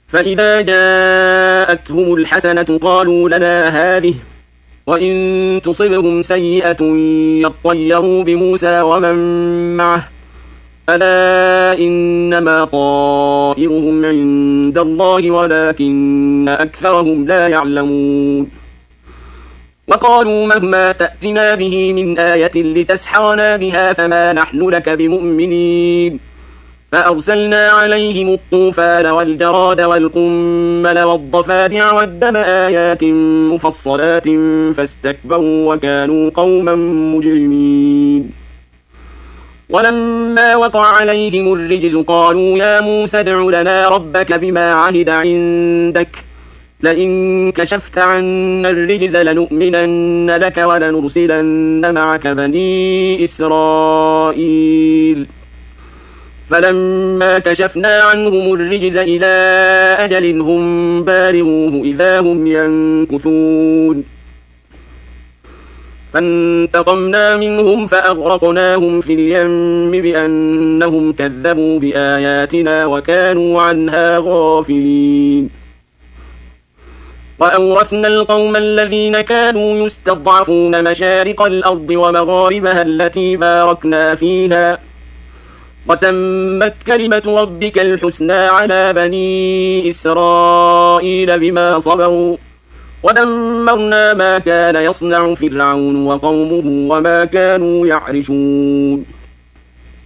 فإذا جاءتهم الحسنة قالوا لنا هذه، وإن تصبهم سيئة يطيروا بموسى ومن معه، ألا إنما طائرهم عند الله ولكن أكثرهم لا يعلمون. وقالوا مهما تأتنا به من آية لتسحرنا بها فما نحن لك بمؤمنين. فأرسلنا عليهم الطوفان والجراد والقمل والضفادع والدم آيات مفصلات فاستكبروا وكانوا قوما مجرمين. ولما وقع عليهم الرجز قالوا يا موسى ادع لنا ربك بما عهد عندك لئن كشفت عنا الرجز لنؤمنن لك ولنرسلن معك بني إسرائيل. فلما كشفنا عنهم الرجز إلى أجل هم بالغوه إذا هم ينكثون. فانتقمنا منهم فأغرقناهم في اليم بأنهم كذبوا بآياتنا وكانوا عنها غافلين. وأورثنا القوم الذين كانوا يستضعفون مشارق الأرض ومغاربها التي باركنا فيها، وتمت كلمة ربك الحسنى على بني إسرائيل بما صبروا، ودمرنا ما كان يصنع فرعون وقومه وما كانوا يعرشون.